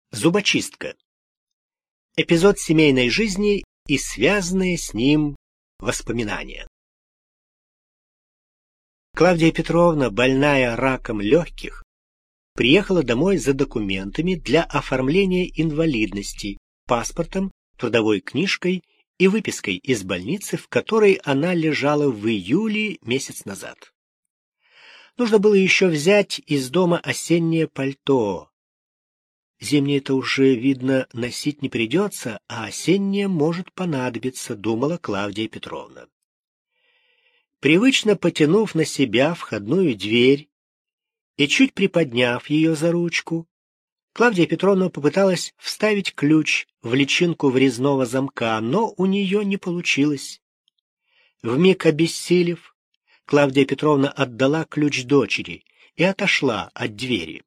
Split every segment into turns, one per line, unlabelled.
Зубочистка. Эпизод семейной жизни и связанные с ним воспоминания. Клавдия Петровна, больная раком легких, приехала домой за документами для оформления инвалидности, паспортом, трудовой книжкой и выпиской из больницы, в которой она лежала в июле месяц назад. Нужно было еще взять из дома осеннее пальто. Зимнее-то уже, видно, носить не придется, а осеннее может понадобиться, думала Клавдия Петровна. Привычно потянув на себя входную дверь и чуть приподняв ее за ручку, Клавдия Петровна попыталась вставить ключ в личинку врезного замка, но у нее не получилось. Вмиг обессилев, Клавдия Петровна отдала ключ дочери и отошла от двери.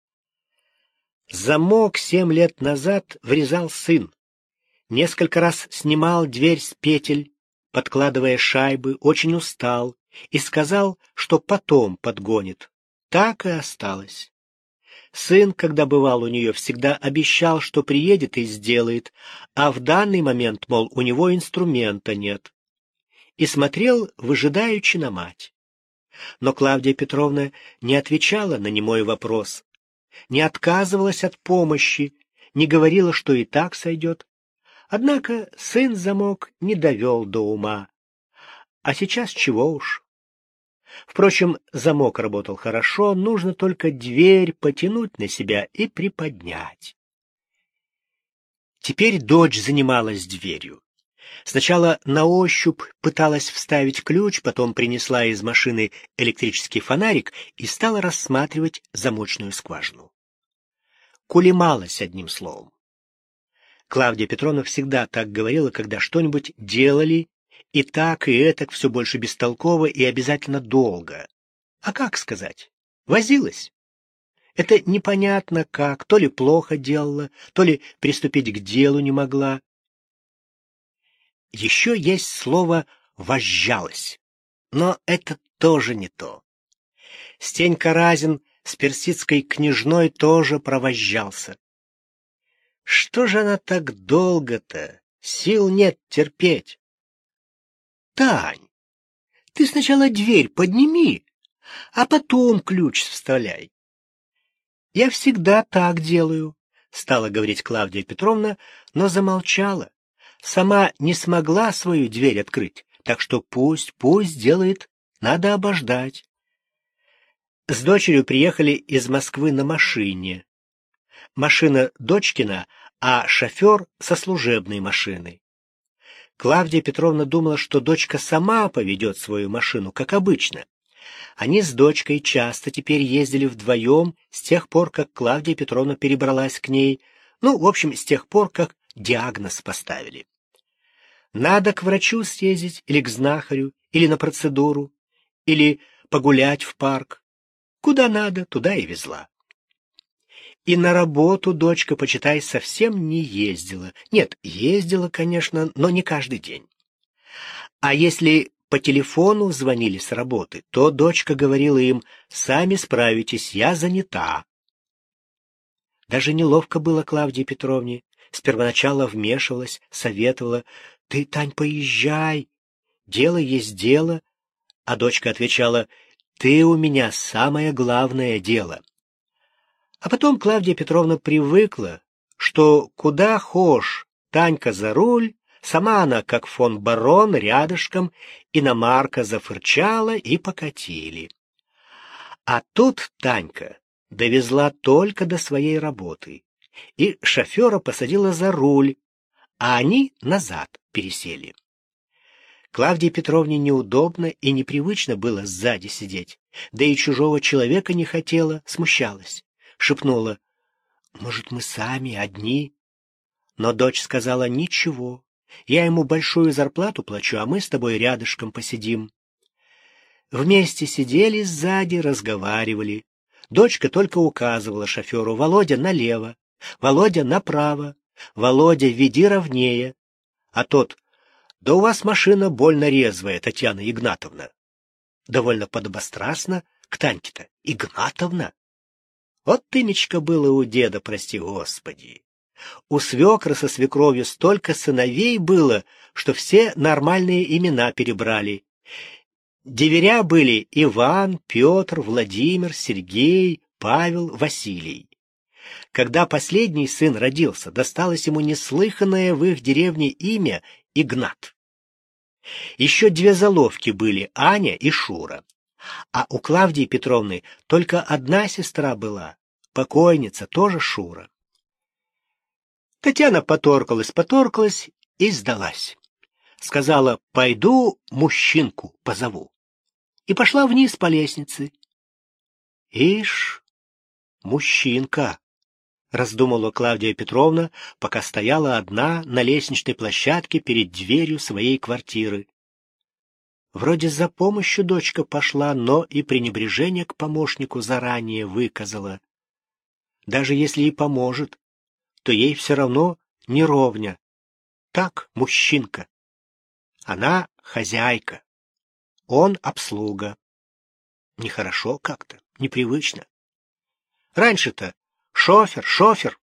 Замок 7 лет назад врезал сын. Несколько раз снимал дверь с петель, подкладывая шайбы, очень устал и сказал, что потом подгонит. Так и осталось. Сын, когда бывал у нее, всегда обещал, что приедет и сделает, а в данный момент, мол, у него инструмента нет. И смотрел выжидаючи на мать. Но Клавдия Петровна не отвечала на немой вопрос, не отказывалась от помощи, не говорила, что и так сойдет. Однако сын замок не довел до ума. А сейчас чего уж. Впрочем, замок работал хорошо, нужно только дверь потянуть на себя и приподнять. Теперь дочь занималась дверью. Сначала на ощупь пыталась вставить ключ, потом принесла из машины электрический фонарик и стала рассматривать замочную скважину. Кулемалась, одним словом. Клавдия Петровна всегда так говорила, когда что-нибудь делали, и так, и этак, все больше бестолково и обязательно долго. А как сказать? Возилась. Это непонятно как, то ли плохо делала, то ли приступить к делу не могла. Еще есть слово «возжалась», но это тоже не то. Стенька Разин с персидской княжной тоже провозжался. Что же она так долго-то? Сил нет терпеть. Тань, ты сначала дверь подними, а потом ключ вставляй. Я всегда так делаю, стала говорить Клавдия Петровна, но замолчала. Сама не смогла свою дверь открыть, так что пусть делает, надо обождать. С дочерью приехали из Москвы на машине. Машина дочкина, а шофер со служебной машины. Клавдия Петровна думала, что дочка сама поведет свою машину, как обычно. Они с дочкой часто теперь ездили вдвоем с тех пор, как Клавдия Петровна перебралась к ней, в общем, с тех пор, как диагноз поставили. Надо к врачу съездить, или к знахарю, или на процедуру, или погулять в парк. Куда надо, туда и везла. И на работу дочка, почитай, совсем не ездила. Нет, ездила, конечно, но не каждый день. А если по телефону звонили с работы, то дочка говорила им: «Сами справитесь, я занята». Даже неловко было Клавдии Петровне. С первоначала вмешивалась, советовала: «Ты, Тань, поезжай, дело есть дело». А дочка отвечала: «Ты у меня самое главное дело». А потом Клавдия Петровна привыкла, что куда хошь, Танька за руль, сама она, как фон Барон, рядышком, иномарка зафырчала и покатили. А тут Танька довезла только до своей работы, и шофера посадила за руль, а они назад пересели. Клавдии Петровне неудобно и непривычно было сзади сидеть, да и чужого человека не хотела, смущалась. Шепнула: «Может, мы сами, одни?» Но дочь сказала: «Ничего, я ему большую зарплату плачу, а мы с тобой рядышком посидим». Вместе сидели сзади, разговаривали. Дочка только указывала шоферу: «Володя, налево, Володя, направо, Володя, веди ровнее». А тот: «Да у вас машина больно резвая, Татьяна Игнатовна». Довольно подобострастно к Таньке-то: «Игнатовна? Вот имечко было у деда, прости господи. У свекра со свекровью столько сыновей было, что все нормальные имена перебрали. Деверя были Иван, Петр, Владимир, Сергей, Павел, Василий. Когда последний сын родился, досталось ему неслыханное в их деревне имя Игнат. Еще две заловки были, Аня и Шура. А у Клавдии Петровны только одна сестра была, покойница, тоже Шура. Татьяна поторкалась и сдалась. Сказала: пойду мужчинку позову. И пошла вниз по лестнице. Ишь, мужчинка, раздумала Клавдия Петровна, пока стояла одна на лестничной площадке перед дверью своей квартиры. Вроде за помощью дочка пошла, но и пренебрежение к помощнику заранее выказала. Даже если и поможет, то ей все равно не ровня. Так, мужчинка. Она хозяйка, он обслуга. Нехорошо как-то, непривычно. Раньше-то шофер.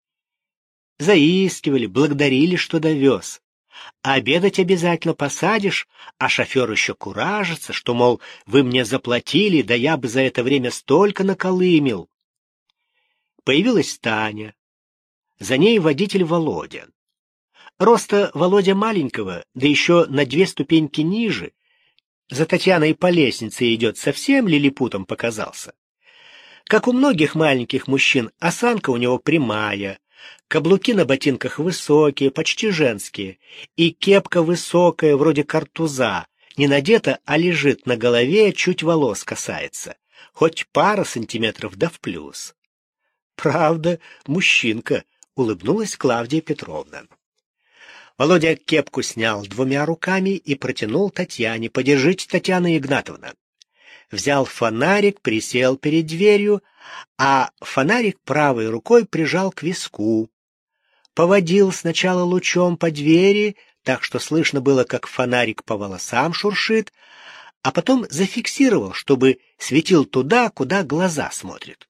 Заискивали, благодарили, что довез. Обедать обязательно посадишь, а шофер еще куражится, что, мол, вы мне заплатили, да я бы за это время столько наколымил. Появилась Таня. За ней водитель Володя. Роста Володя маленького, да еще на 2 ступеньки ниже. За Татьяной по лестнице идет, совсем лилипутом показался. Как у многих маленьких мужчин, осанка у него прямая, каблуки на ботинках высокие, почти женские, и кепка высокая, вроде картуза, не надета, а лежит на голове, чуть волос касается, хоть пара сантиметров да в плюс. Правда, мужчинка, улыбнулась Клавдия Петровна. Володя кепку снял 2 руками и протянул Татьяне. «Подержите, Татьяна Игнатовна». Взял фонарик, присел перед дверью, а фонарик правой рукой прижал к виску. Поводил сначала лучом по двери, так что слышно было, как фонарик по волосам шуршит, а потом зафиксировал, чтобы светил туда, куда глаза смотрят.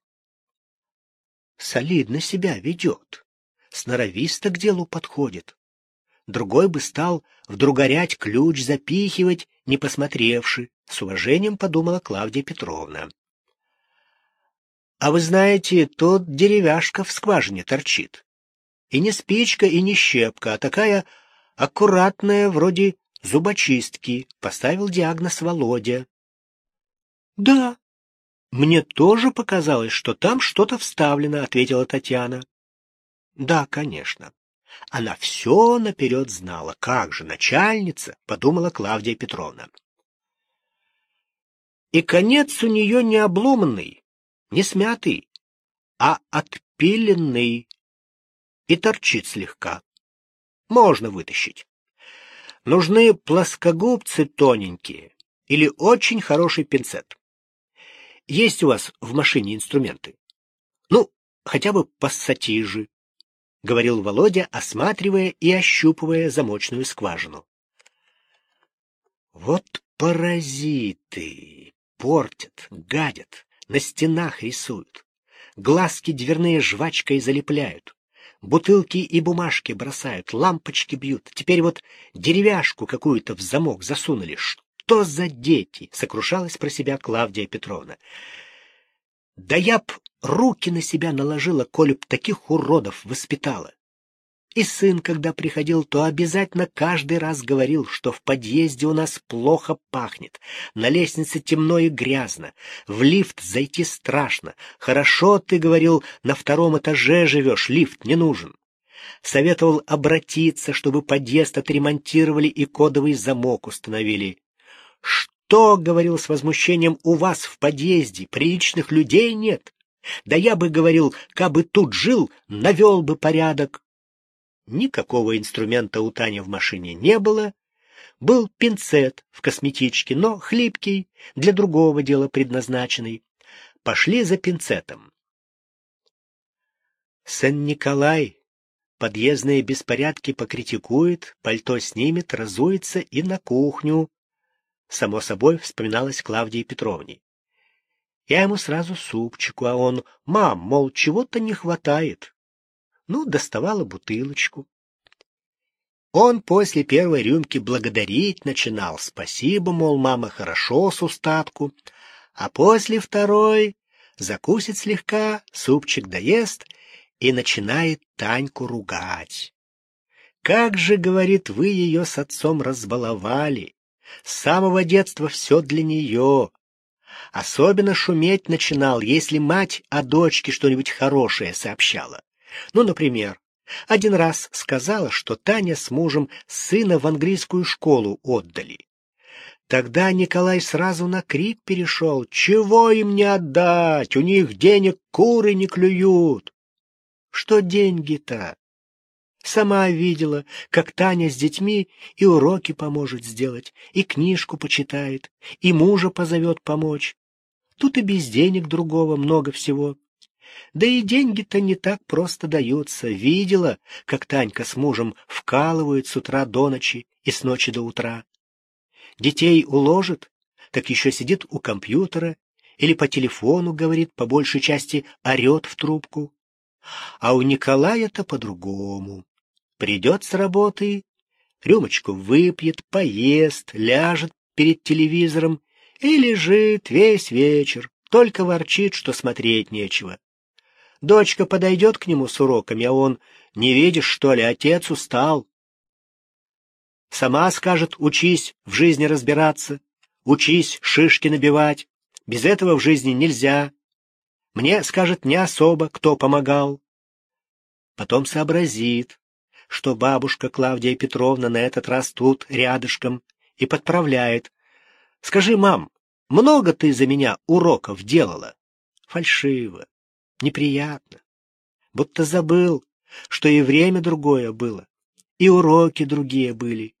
Солидно себя ведет, сноровисто к делу подходит. Другой бы стал вдруг орять, ключ запихивать, не посмотревши, с уважением подумала Клавдия Петровна. А вы знаете, тут деревяшка в скважине торчит. И не спичка, и не щепка, а такая аккуратная, вроде зубочистки, поставил диагноз Володя. Да, мне тоже показалось, что там что-то вставлено, ответила Татьяна. Да, конечно. Она все наперед знала. Как же, начальница, подумала Клавдия Петровна. И конец у нее не обломанный, не смятый, а отпиленный и торчит слегка. Можно вытащить. Нужны плоскогубцы тоненькие или очень хороший пинцет. Есть у вас в машине инструменты? Ну, хотя бы пассатижи, — говорил Володя, осматривая и ощупывая замочную скважину. Вот паразиты! Портят, гадят, на стенах рисуют, глазки дверные жвачкой залепляют, бутылки и бумажки бросают, лампочки бьют. Теперь вот деревяшку какую-то в замок засунули. Что за дети? — сокрушалась про себя Клавдия Петровна. Да я б руки на себя наложила, коли б таких уродов воспитала. И сын, когда приходил, то обязательно каждый раз говорил, что в подъезде у нас плохо пахнет, на лестнице темно и грязно, в лифт зайти страшно. Хорошо, ты, говорил, на 2 этаже живешь, лифт не нужен. Советовал обратиться, чтобы подъезд отремонтировали и кодовый замок установили. Что, говорил с возмущением, у вас в подъезде приличных людей нет? Да я бы, говорил, кабы тут жил, навел бы порядок. Никакого инструмента у Тани в машине не было. Был пинцет в косметичке, но хлипкий, для другого дела предназначенный. Пошли за пинцетом. Сан-Николай подъездные беспорядки покритикует, пальто снимет, разуется и на кухню. Само собой вспоминалось Клавдии Петровне. Я ему сразу супчику, а он: «Мам, мол, чего-то не хватает». Ну, доставала бутылочку. Он после первой рюмки благодарить начинал. Спасибо, мол, мама, хорошо с устатку. А после второй закусит слегка, супчик доест и начинает Таньку ругать. «Как же, — говорит, — вы ее с отцом разбаловали. С самого детства все для нее. Особенно шуметь начинал, если мать о дочке что-нибудь хорошее сообщала. Ну, например, один раз сказала, что Таня с мужем сына в английскую школу отдали. Тогда Николай сразу на крик перешел: «Чего им не отдать? У них денег куры не клюют!» Что деньги-то? Сама видела, как Таня с детьми и уроки поможет сделать, и книжку почитает, и мужа позовет помочь. Тут и без денег другого много всего. Да и деньги-то не так просто даются. Видела, как Танька с мужем вкалывают с утра до ночи и с ночи до утра. Детей уложит, так еще сидит у компьютера или по телефону говорит, по большей части орет в трубку. А у Николая-то по-другому. Придет с работы, рюмочку выпьет, поест, ляжет перед телевизором и лежит весь вечер, только ворчит, что смотреть нечего. Дочка подойдет к нему с уроками, а он: «Не видишь, что ли, отец устал». Сама скажет: «Учись в жизни разбираться, учись шишки набивать, без этого в жизни нельзя». Мне, скажет, не особо кто помогал. Потом сообразит, что бабушка Клавдия Петровна на этот раз тут рядышком, и подправляет: «Скажи, мам, много ты за меня уроков делала?» Фальшиво, неприятно, будто забыл, что и время другое было, и уроки другие были.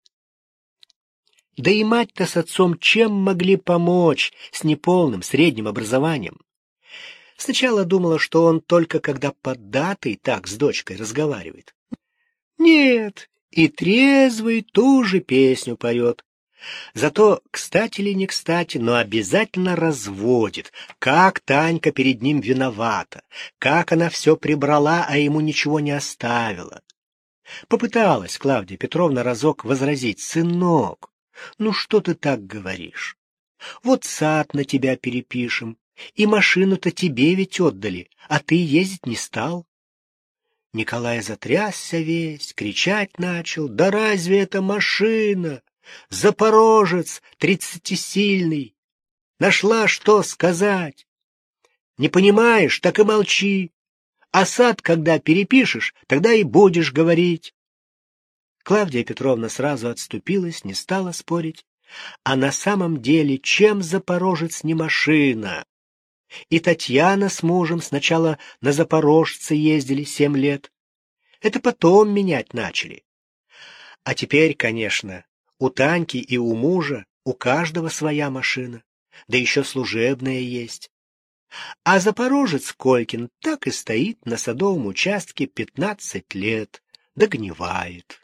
Да и мать-то с отцом чем могли помочь с неполным средним образованием? Сначала думала, что он только когда поддатый так с дочкой разговаривает. Нет, и трезвый ту же песню поет. Зато, кстати ли не кстати, но обязательно разводит, как Танька перед ним виновата, как она все прибрала, а ему ничего не оставила. Попыталась Клавдия Петровна разок возразить: «Сынок, ну что ты так говоришь? Вот сад на тебя перепишем, и машину-то тебе ведь отдали, а ты ездить не стал». Николай затрясся весь, кричать начал: «Да разве это машина? Запорожец 30-сильный! Нашла что сказать? Не понимаешь, так и молчи. А сад, когда перепишешь, тогда и будешь говорить». Клавдия Петровна сразу отступилась, не стала спорить. А на самом деле, чем Запорожец не машина? И Татьяна с мужем сначала на Запорожце ездили 7 лет. Это потом менять начали. А теперь, конечно, у Таньки и у мужа у каждого своя машина, да еще служебная есть. А Запорожец Колькин так и стоит на садовом участке 15 лет, догнивает.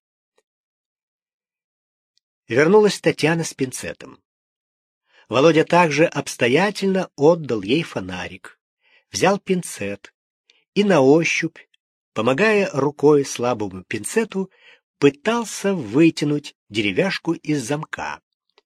Вернулась Татьяна с пинцетом. Володя также обстоятельно отдал ей фонарик, взял пинцет и на ощупь, помогая рукой слабому пинцету, пытался вытянуть деревяшку из замка.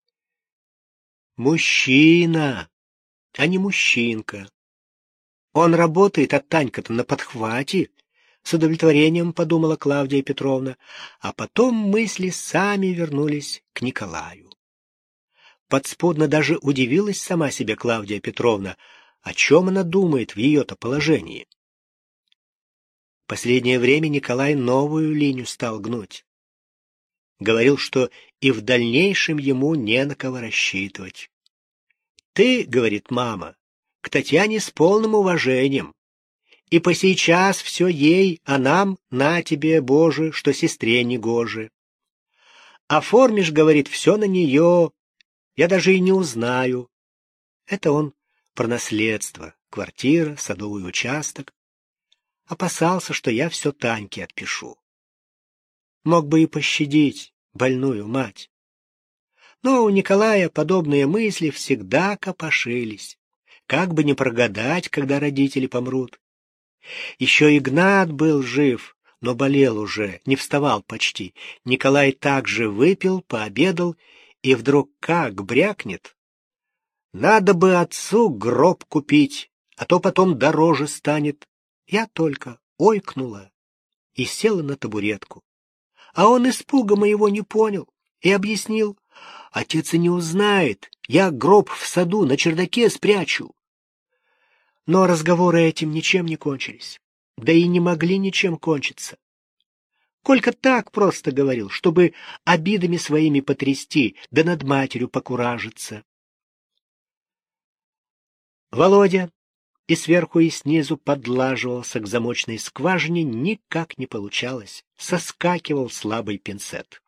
Мужчина, а не мужчинка. Он работает, а Танька-то на подхвате, с удовлетворением подумала Клавдия Петровна, а потом мысли сами вернулись к Николаю. Подспудно даже удивилась сама себе Клавдия Петровна, о чем она думает в ее-то положении. Последнее время Николай новую линию стал гнуть. Говорил, что и в дальнейшем ему не на кого рассчитывать. «Ты, — говорит мама, — к Татьяне с полным уважением, и по сейчас все ей, а нам, на тебе, Боже, что сестре негоже. Оформишь, — говорит, — все на нее, я даже и не узнаю». Это он про наследство, квартира, садовый участок. Опасался, что я все Таньке отпишу. Мог бы и пощадить больную мать. Но у Николая подобные мысли всегда копошились. как бы не прогадать, когда родители помрут. Еще Игнат был жив, но болел уже, не вставал почти. Николай также выпил, пообедал, и вдруг как брякнет: «Надо бы отцу гроб купить, а то потом дороже станет». Я только ойкнула и села на табуретку. А он испуга моего не понял и объяснил: «Отец и не узнает, я гроб в саду на чердаке спрячу». Но разговоры этим ничем не кончились, да и не могли ничем кончиться. Колька так просто говорил, чтобы обидами своими потрясти, да над матерью покуражиться. Володя и сверху, и снизу подлаживался к замочной скважине, никак не получалось, соскакивал слабый пинцет.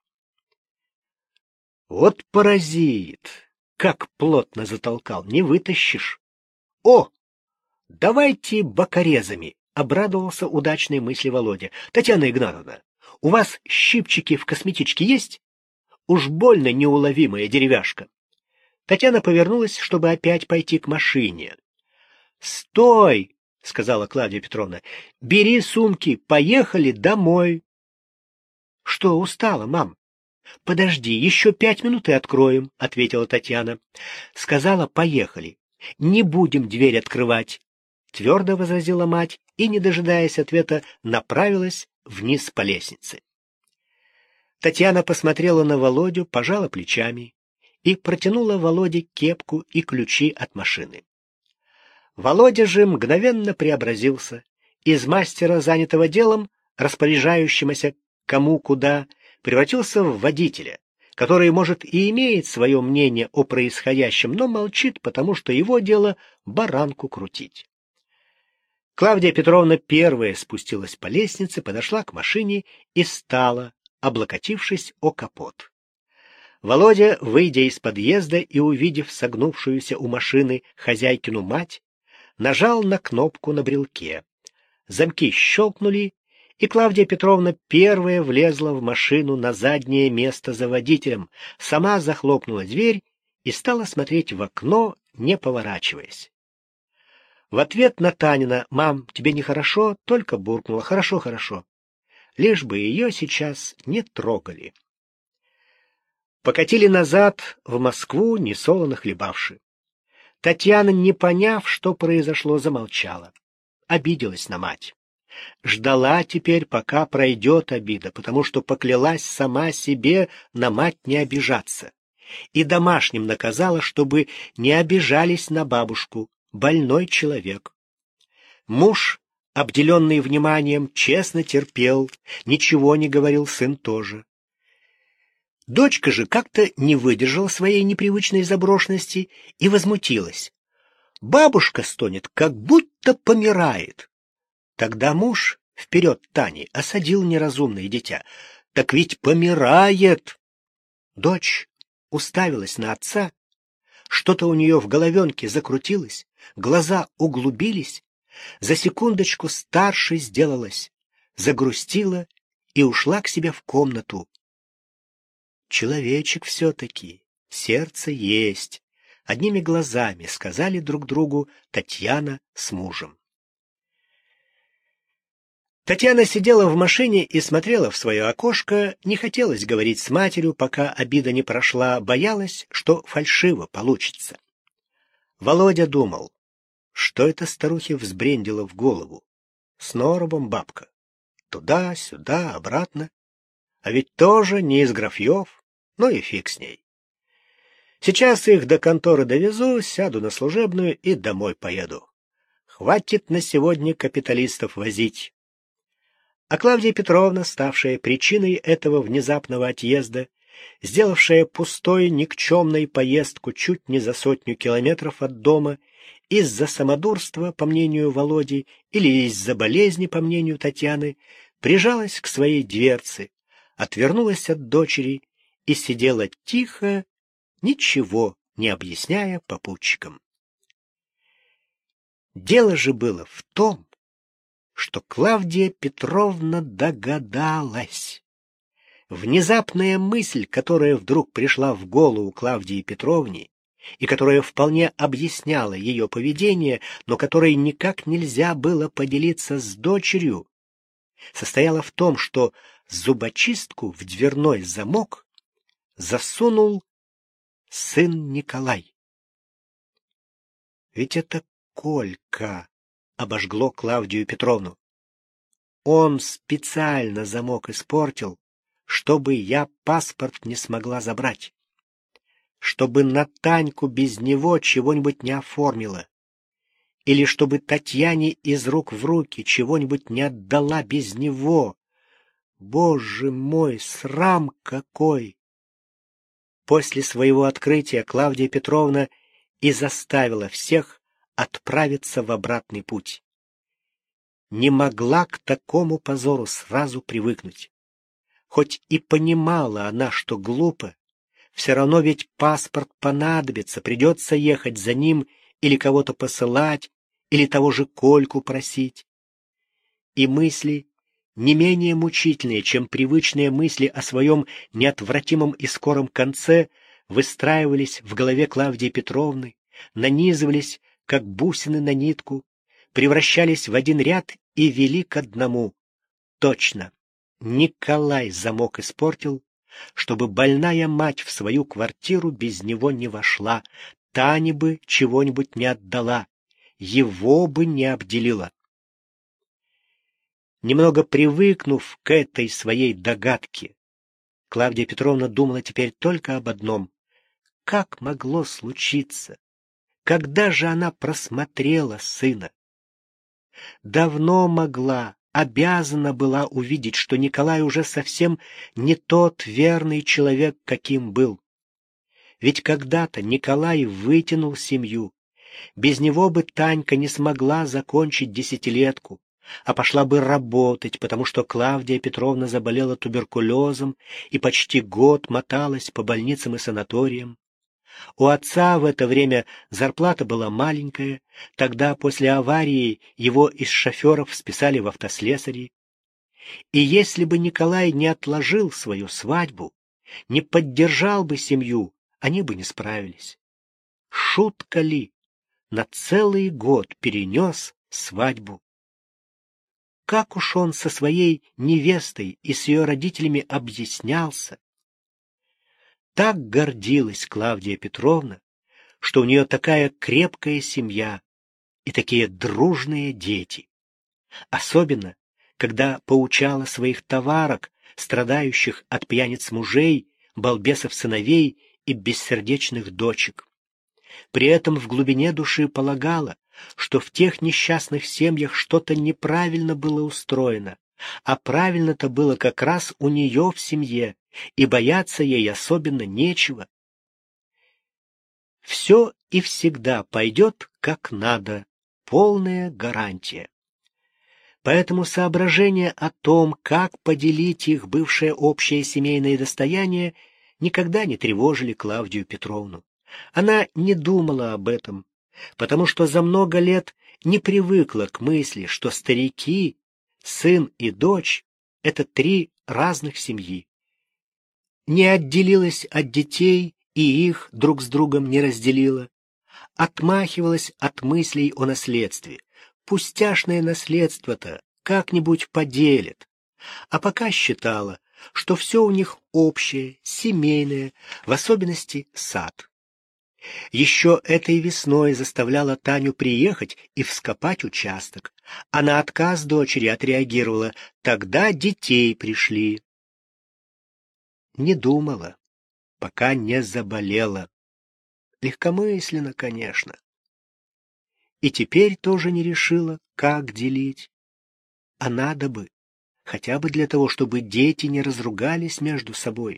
Вот паразит, как плотно затолкал, не вытащишь. О, давайте бокорезами, обрадовался удачной мысли Володя. Татьяна Игнатовна, у вас щипчики в косметичке есть? Уж больно неуловимая деревяшка. Татьяна повернулась, чтобы опять пойти к машине. «Стой!» — сказала Клавдия Петровна. «Бери сумки, поехали домой». «Что, устала, мам?» «Подожди, еще 5 минут и откроем», — ответила Татьяна. Сказала: «Поехали. Не будем дверь открывать», — твердо возразила мать и, не дожидаясь ответа, направилась вниз по лестнице. Татьяна посмотрела на Володю, пожала плечами и протянула Володе кепку и ключи от машины. Володя же мгновенно преобразился. Из мастера, занятого делом, распоряжающегося кому куда, превратился в водителя, который, может, и имеет свое мнение о происходящем, но молчит, потому что его дело баранку крутить. Клавдия Петровна первая спустилась по лестнице, подошла к машине и стала, облокотившись о капот. Володя, выйдя из подъезда и увидев согнувшуюся у машины хозяйкину мать, нажал на кнопку на брелке. Замки щелкнули, и Клавдия Петровна первая влезла в машину на заднее место за водителем, сама захлопнула дверь и стала смотреть в окно, не поворачиваясь. В ответ на Танина «Мам, тебе нехорошо?» только буркнула: «Хорошо, хорошо». Лишь бы ее сейчас не трогали. Покатили назад в Москву, несолоно хлебавши. Татьяна, не поняв, что произошло, замолчала. Обиделась на мать. Ждала теперь, пока пройдет обида, потому что поклялась сама себе на мать не обижаться. И домашним наказала, чтобы не обижались на бабушку, больной человек. Муж, обделенный вниманием, честно терпел, ничего не говорил, сын тоже. Дочка же как-то не выдержала своей непривычной заброшенности и возмутилась. Бабушка стонет, как будто помирает. Тогда муж, вперед Тани, осадил неразумное дитя. Так ведь помирает. Дочь уставилась на отца, что-то у нее в головенке закрутилось, глаза углубились, за секундочку старше сделалась, загрустила и ушла к себе в комнату. Человечек все-таки, сердце есть, одними глазами сказали друг другу Татьяна с мужем. Татьяна сидела в машине и смотрела в свое окошко, не хотелось говорить с матерью, пока обида не прошла, боялась, что фальшиво получится. Володя думал, что это старухе взбрендило в голову. С норовом бабка. Туда-сюда, обратно. А ведь тоже не из графьев, ну и фиг с ней. Сейчас их до конторы довезу, сяду на служебную и домой поеду. Хватит на сегодня капиталистов возить. А Клавдия Петровна, ставшая причиной этого внезапного отъезда, сделавшая пустой никчемной поездку чуть не за 100 километров от дома, из-за самодурства, по мнению Володи, или из-за болезни, по мнению Татьяны, прижалась к своей дверце, отвернулась от дочери и сидела тихо, ничего не объясняя попутчикам. Дело же было в том, что Клавдия Петровна догадалась. Внезапная мысль, которая вдруг пришла в голову Клавдии Петровне, и которая вполне объясняла ее поведение, но которой никак нельзя было поделиться с дочерью, состояла в том, что зубочистку в дверной замок засунул сын Николай. Ведь это Колька обожгло Клавдию Петровну. Он специально замок испортил, чтобы я паспорт не смогла забрать, чтобы на Таньку без него чего-нибудь не оформила, или чтобы Татьяне из рук в руки чего-нибудь не отдала без него. Боже мой, срам какой! После своего открытия Клавдия Петровна и заставила всех отправиться в обратный путь. Не могла к такому позору сразу привыкнуть. Хоть и понимала она, что глупо, все равно ведь паспорт понадобится, придется ехать за ним или кого-то посылать, или того же Кольку просить. И мысли, не менее мучительные, чем привычные мысли о своем неотвратимом и скором конце, выстраивались в голове Клавдии Петровны, нанизывались, как бусины на нитку, превращались в один ряд и вели к одному. Точно, Николай замок испортил, чтобы больная мать в свою квартиру без него не вошла, Тане бы чего-нибудь не отдала, его бы не обделила. Немного привыкнув к этой своей догадке, Клавдия Петровна думала теперь только об одном. Как могло случиться? Когда же она просмотрела сына? Давно могла, обязана была увидеть, что Николай уже совсем не тот верный человек, каким был. Ведь когда-то Николай вытянул семью. Без него бы Танька не смогла закончить десятилетку, а пошла бы работать, потому что Клавдия Петровна заболела туберкулезом и почти год моталась по больницам и санаториям. У отца в это время зарплата была маленькая, тогда после аварии его из шоферов списали в автослесари. И если бы Николай не отложил свою свадьбу, не поддержал бы семью, они бы не справились. Шутка ли? На целый год перенес свадьбу. Как уж он со своей невестой и с ее родителями объяснялся. Так гордилась Клавдия Петровна, что у нее такая крепкая семья и такие дружные дети. Особенно, когда поучала своих товарок, страдающих от пьяниц мужей, балбесов сыновей и бессердечных дочек. При этом в глубине души полагала, что в тех несчастных семьях что-то неправильно было устроено, а правильно-то было как раз у нее в семье, и бояться ей особенно нечего. Все и всегда пойдет как надо, полная гарантия. Поэтому соображения о том, как поделить их бывшее общее семейное достояние, никогда не тревожили Клавдию Петровну. Она не думала об этом, потому что за много лет не привыкла к мысли, что старики, сын и дочь — это три разных семьи. Не отделилась от детей и их друг с другом не разделила. Отмахивалась от мыслей о наследстве. Пустяшное наследство-то как-нибудь поделят. А пока считала, что все у них общее, семейное, в особенности сад. Еще этой весной заставляла Таню приехать и вскопать участок, а на отказ дочери отреагировала: тогда детей пришли. Не думала, пока не заболела. Легкомысленно, конечно. И теперь тоже не решила, как делить. А надо бы, хотя бы для того, чтобы дети не разругались между собой.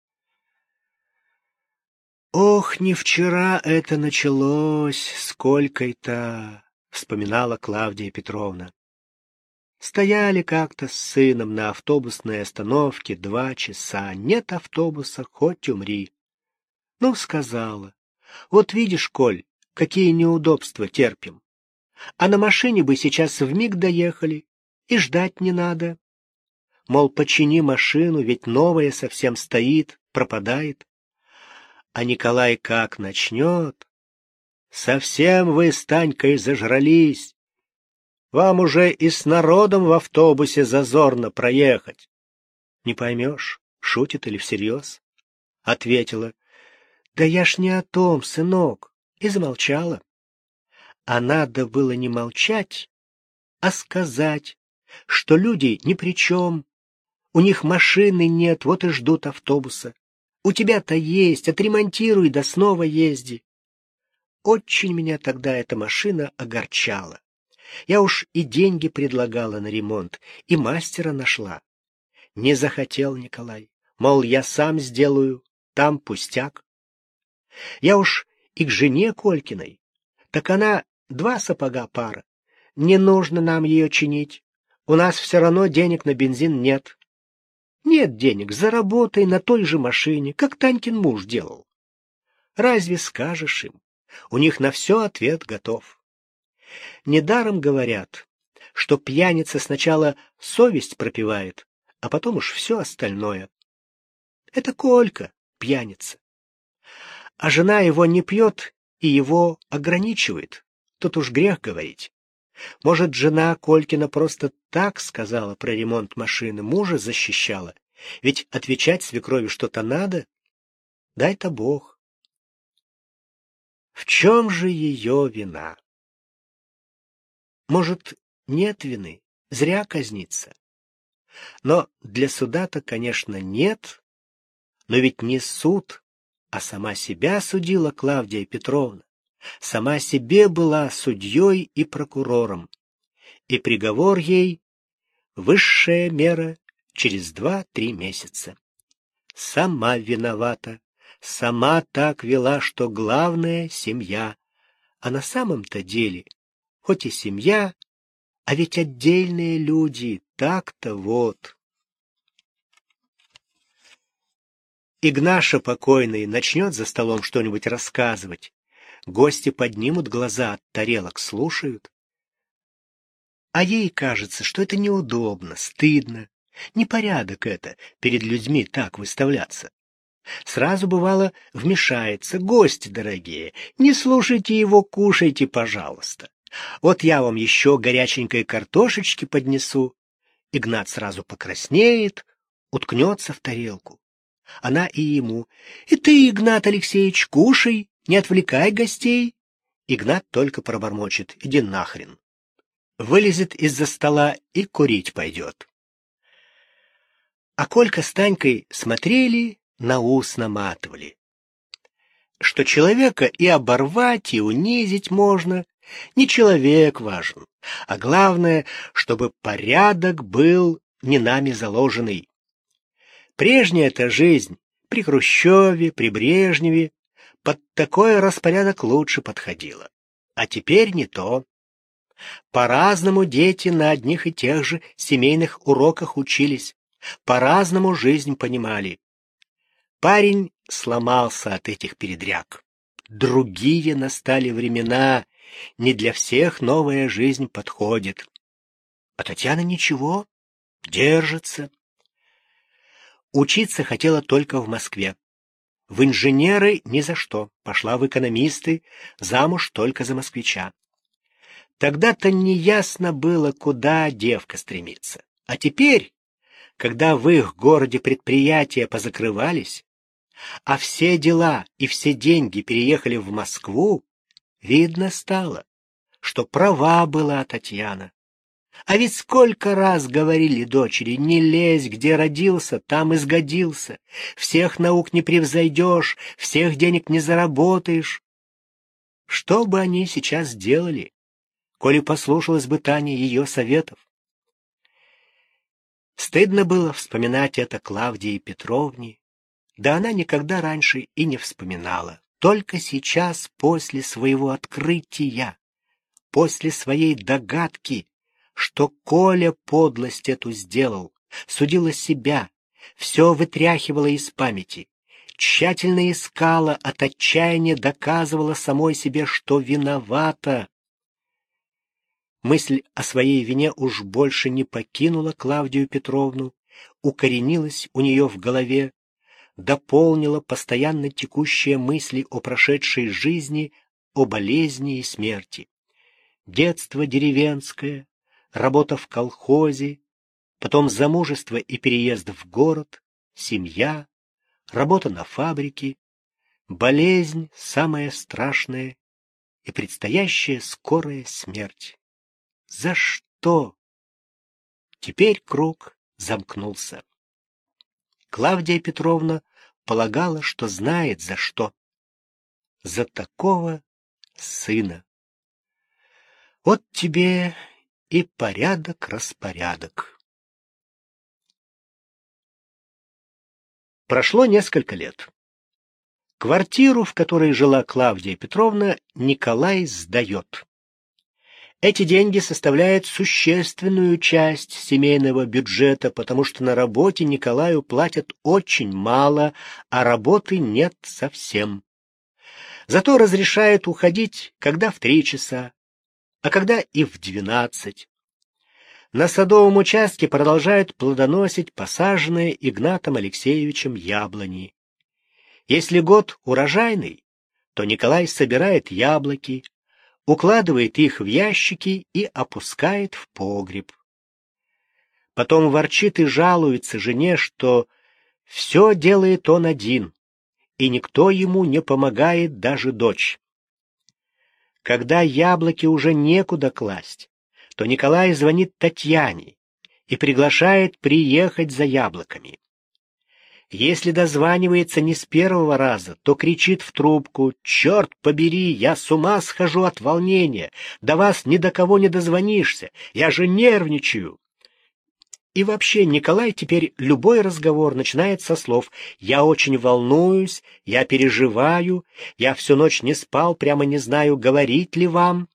«Ох, не вчера это началось, с Колькой-то», — вспоминала Клавдия Петровна. Стояли как-то с сыном на автобусной остановке 2 часа. Нет автобуса, хоть умри. Ну, сказала: вот видишь, Коль, какие неудобства терпим. А на машине бы сейчас вмиг доехали, и ждать не надо. Мол, почини машину, ведь новая совсем стоит, пропадает. А Николай как начнет: совсем вы с Танькой зажрались. Вам уже и с народом в автобусе зазорно проехать. Не поймешь, шутит или всерьез. Ответила: да я ж не о том, сынок. И замолчала. А надо было не молчать, а сказать, что люди ни при чем. У них машины нет, вот и ждут автобуса. У тебя-то есть, отремонтируй, да снова езди. Очень меня тогда эта машина огорчала. Я уж и деньги предлагала на ремонт, и мастера нашла. Не захотел Николай, мол, я сам сделаю, там пустяк. Я уж и к жене Колькиной, так она 2 сапога пара. Не нужно нам ее чинить, у нас все равно денег на бензин нет. Нет денег, заработай на той же машине, как Танькин муж делал. Разве скажешь им? У них на все ответ готов. Недаром говорят, что пьяница сначала совесть пропивает, а потом уж все остальное. Это Колька, пьяница. А жена его не пьет и его ограничивает. Тут уж грех говорить. Может, жена Колькина просто так сказала про ремонт машины, мужа защищала? Ведь отвечать свекрови что-то надо. Дай-то Бог. В чем же ее вина? Может, нет вины, зря казнится. Но для суда-то, конечно, нет. Но ведь не суд, а сама себя судила Клавдия Петровна. Сама себе была судьей и прокурором. И приговор ей — высшая мера через 2-3 месяца. Сама виновата, сама так вела, что главное — семья. А на самом-то деле, хоть и семья, а ведь отдельные люди, так-то вот. Игнаша покойный начнет за столом что-нибудь рассказывать. Гости поднимут глаза от тарелок, слушают. А ей кажется, что это неудобно, стыдно. Непорядок это, перед людьми так выставляться. Сразу, бывало, вмешается: гости дорогие, не слушайте его, кушайте, пожалуйста. Вот я вам еще горяченькой картошечки поднесу. Игнат сразу покраснеет, уткнется в тарелку. Она и ему: и ты, Игнат Алексеевич, кушай, не отвлекай гостей. Игнат только пробормочет: иди нахрен. Вылезет из-за стола и курить пойдет. А Колька с Танькой смотрели, на ус наматывали. Что человека и оборвать, и унизить можно. Не человек важен, а главное, чтобы порядок был не нами заложенный. Прежняя-то жизнь при Хрущеве, при Брежневе под такой распорядок лучше подходила. А теперь не то. По-разному дети на одних и тех же семейных уроках учились, по-разному жизнь понимали. Парень сломался от этих передряг. Другие настали времена, не для всех новая жизнь подходит. А Татьяна ничего, держится. Учиться хотела только в Москве. В инженеры ни за что, пошла в экономисты, замуж только за москвича. Тогда-то неясно было, куда девка стремится. А теперь, когда в их городе предприятия позакрывались, а все дела и все деньги переехали в Москву, видно стало, что права была Татьяна. А ведь сколько раз говорили дочери: не лезь, где родился, там и сгодился. Всех наук не превзойдешь, всех денег не заработаешь. Что бы они сейчас делали, коли послушалась бы Таня ее советов? Стыдно было вспоминать это Клавдии Петровне, да она никогда раньше и не вспоминала. Только сейчас, после своего открытия, после своей догадки, что Коля подлость эту сделал, судила себя, все вытряхивала из памяти, тщательно искала, от отчаяния доказывала самой себе, что виновата. Мысль о своей вине уж больше не покинула Клавдию Петровну, укоренилась у нее в голове, дополнила постоянно текущие мысли о прошедшей жизни, о болезни и смерти. Детство деревенское, работа в колхозе, потом замужество и переезд в город, семья, работа на фабрике, болезнь самая страшная и предстоящая скорая смерть. За что? Теперь круг замкнулся. Клавдия Петровна полагала, что знает за что. За такого сына. Вот тебе и порядок-распорядок. Прошло несколько лет. Квартиру, в которой жила Клавдия Петровна, Николай сдает. Эти деньги составляют существенную часть семейного бюджета, потому что на работе Николаю платят очень мало, а работы нет совсем. Зато разрешают уходить, когда в 3 часа, а когда и в 12. На садовом участке продолжают плодоносить посаженные Игнатом Алексеевичем яблони. Если год урожайный, то Николай собирает яблоки, укладывает их в ящики и опускает в погреб. Потом ворчит и жалуется жене, что все делает он один, и никто ему не помогает, даже дочь. Когда яблоки уже некуда класть, то Николай звонит Татьяне и приглашает приехать за яблоками. Если дозванивается не с первого раза, то кричит в трубку: «Черт побери, я с ума схожу от волнения, до вас ни до кого не дозвонишься, я же нервничаю». И вообще Николай теперь любой разговор начинает со слов: «Я очень волнуюсь, я переживаю, я всю ночь не спал, прямо не знаю, говорить ли вам».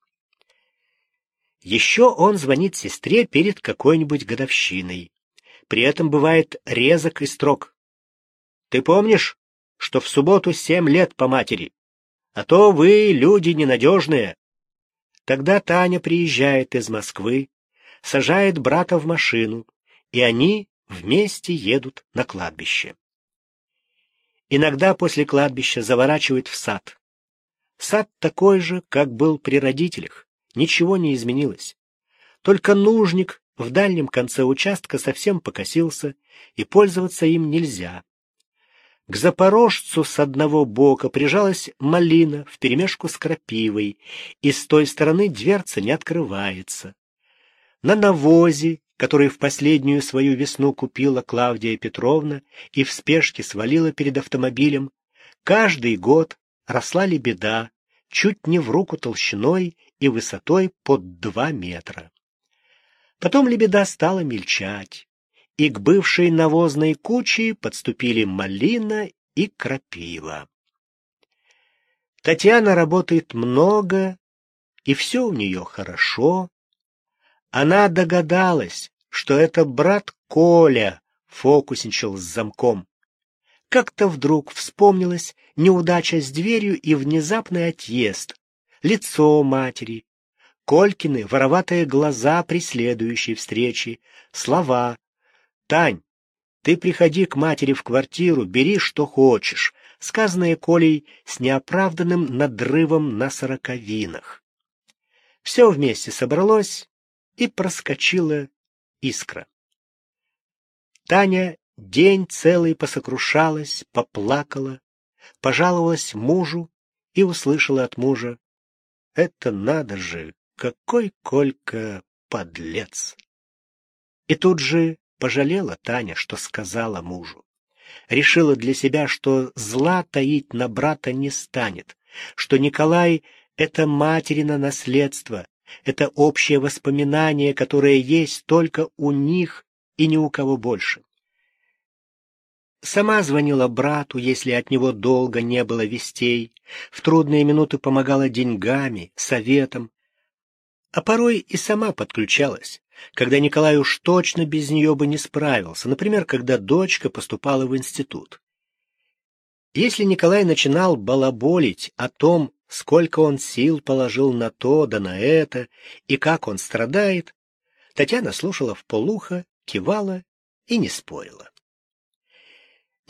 Еще он звонит сестре перед какой-нибудь годовщиной. При этом бывает резок и строг. «Ты помнишь, что в субботу 7 лет по матери? А то вы люди ненадежные». Тогда Таня приезжает из Москвы, сажает брата в машину, и они вместе едут на кладбище. Иногда после кладбища заворачивают в сад. Сад такой же, как был при родителях, ничего не изменилось. Только нужник в дальнем конце участка совсем покосился, и пользоваться им нельзя. К запорожцу с одного бока прижалась малина вперемешку с крапивой, и с той стороны дверца не открывается. На навозе, который в последнюю свою весну купила Клавдия Петровна и в спешке свалила перед автомобилем, каждый год росла лебеда, чуть не в руку толщиной и высотой под 2 метра. Потом лебеда стала мельчать, и к бывшей навозной куче подступили малина и крапива. Татьяна работает много, и все у нее хорошо. Она догадалась, что это брат Коля фокусничал с замком. Как-то вдруг вспомнилась неудача с дверью и внезапный отъезд, лицо матери, Колькины вороватые глаза при следующей встрече, слова: «Тань, ты приходи к матери в квартиру, бери что хочешь», сказанные Колей с неоправданным надрывом на 40-винах. Все вместе собралось, и проскочила искра. Таня день целый посокрушалась, поплакала, пожаловалась мужу и услышала от мужа: «Это надо же, какой Колька подлец!» И тут же пожалела Таня, что сказала мужу. Решила для себя, что зла таить на брата не станет, что Николай — это материно наследство, это общее воспоминание, которое есть только у них и ни у кого больше. Сама звонила брату, если от него долго не было вестей, в трудные минуты помогала деньгами, советом, а порой и сама подключалась, когда Николай уж точно без нее бы не справился, например, когда дочка поступала в институт. Если Николай начинал балаболить о том, сколько он сил положил на то да на это, и как он страдает, Татьяна слушала вполуха, кивала и не спорила.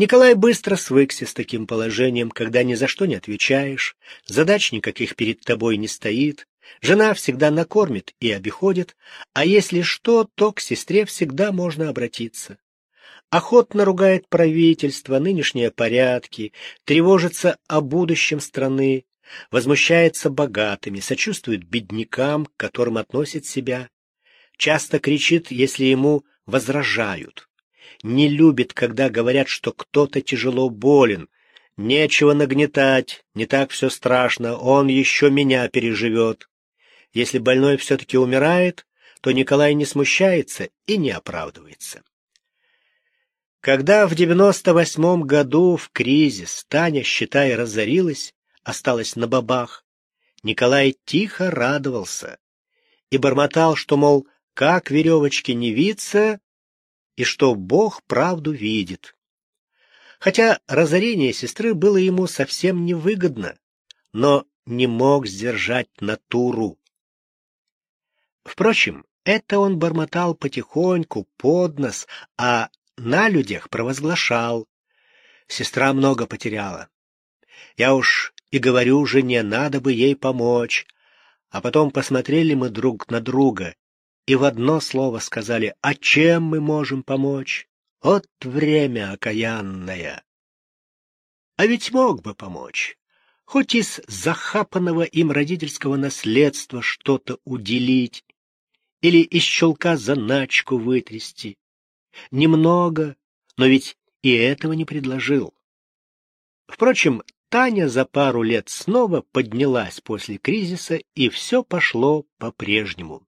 Николай быстро свыкся с таким положением, когда ни за что не отвечаешь, задач никаких перед тобой не стоит, жена всегда накормит и обиходит, а если что, то к сестре всегда можно обратиться. Охотно ругает правительство, нынешние порядки, тревожится о будущем страны, возмущается богатыми, сочувствует беднякам, к которым относит себя, часто кричит, если ему возражают, не любит, когда говорят, что кто-то тяжело болен, нечего нагнетать, не так все страшно, он еще меня переживет. Если больной все-таки умирает, то Николай не смущается и не оправдывается. Когда в 98 году в кризис Таня, считай, разорилась, осталась на бабах, Николай тихо радовался и бормотал, что, мол, как веревочки не виться, и что Бог правду видит. Хотя разорение сестры было ему совсем невыгодно, но не мог сдержать натуру. Впрочем, это он бормотал потихоньку, под нос, а на людях провозглашал. Сестра много потеряла. Я уж и говорю жене, надо бы ей помочь. А потом посмотрели мы друг на друга и в одно слово сказали: а чем мы можем помочь? Вот время окаянное. А ведь мог бы помочь. Хоть из захапанного им родительского наследства что-то уделить или из чулка заначку вытрясти. Немного, но ведь и этого не предложил. Впрочем, Таня за пару лет снова поднялась после кризиса, и все пошло по-прежнему.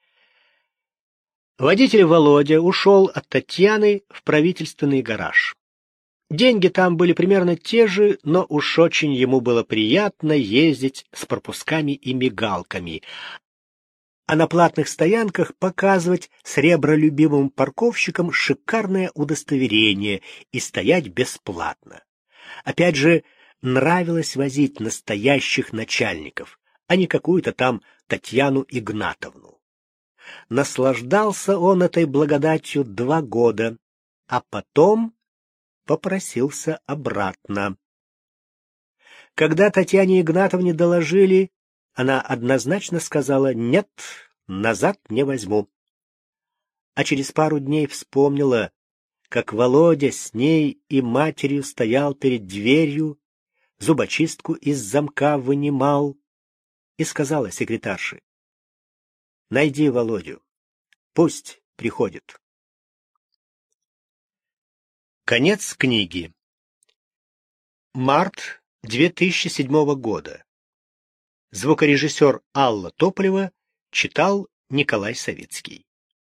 Водитель Володя ушел от Татьяны в правительственный гараж. Деньги там были примерно те же, но уж очень ему было приятно ездить с пропусками и мигалками, а на платных стоянках показывать сребролюбивым парковщикам шикарное удостоверение и стоять бесплатно. Опять же, нравилось возить настоящих начальников, а не какую-то там Татьяну Игнатовну. Наслаждался он этой благодатью 2 года, а потом попросился обратно. Когда Татьяне Игнатовне доложили, она однозначно сказала: «Нет, назад не возьму». А через пару дней вспомнила, как Володя с ней и матерью стоял перед дверью, зубочистку из замка вынимал, и сказала секретарше: «Найди Володю, пусть приходит». Конец книги. Март 2007 года. Звукорежиссер Алла Тополева читал Николай Савицкий.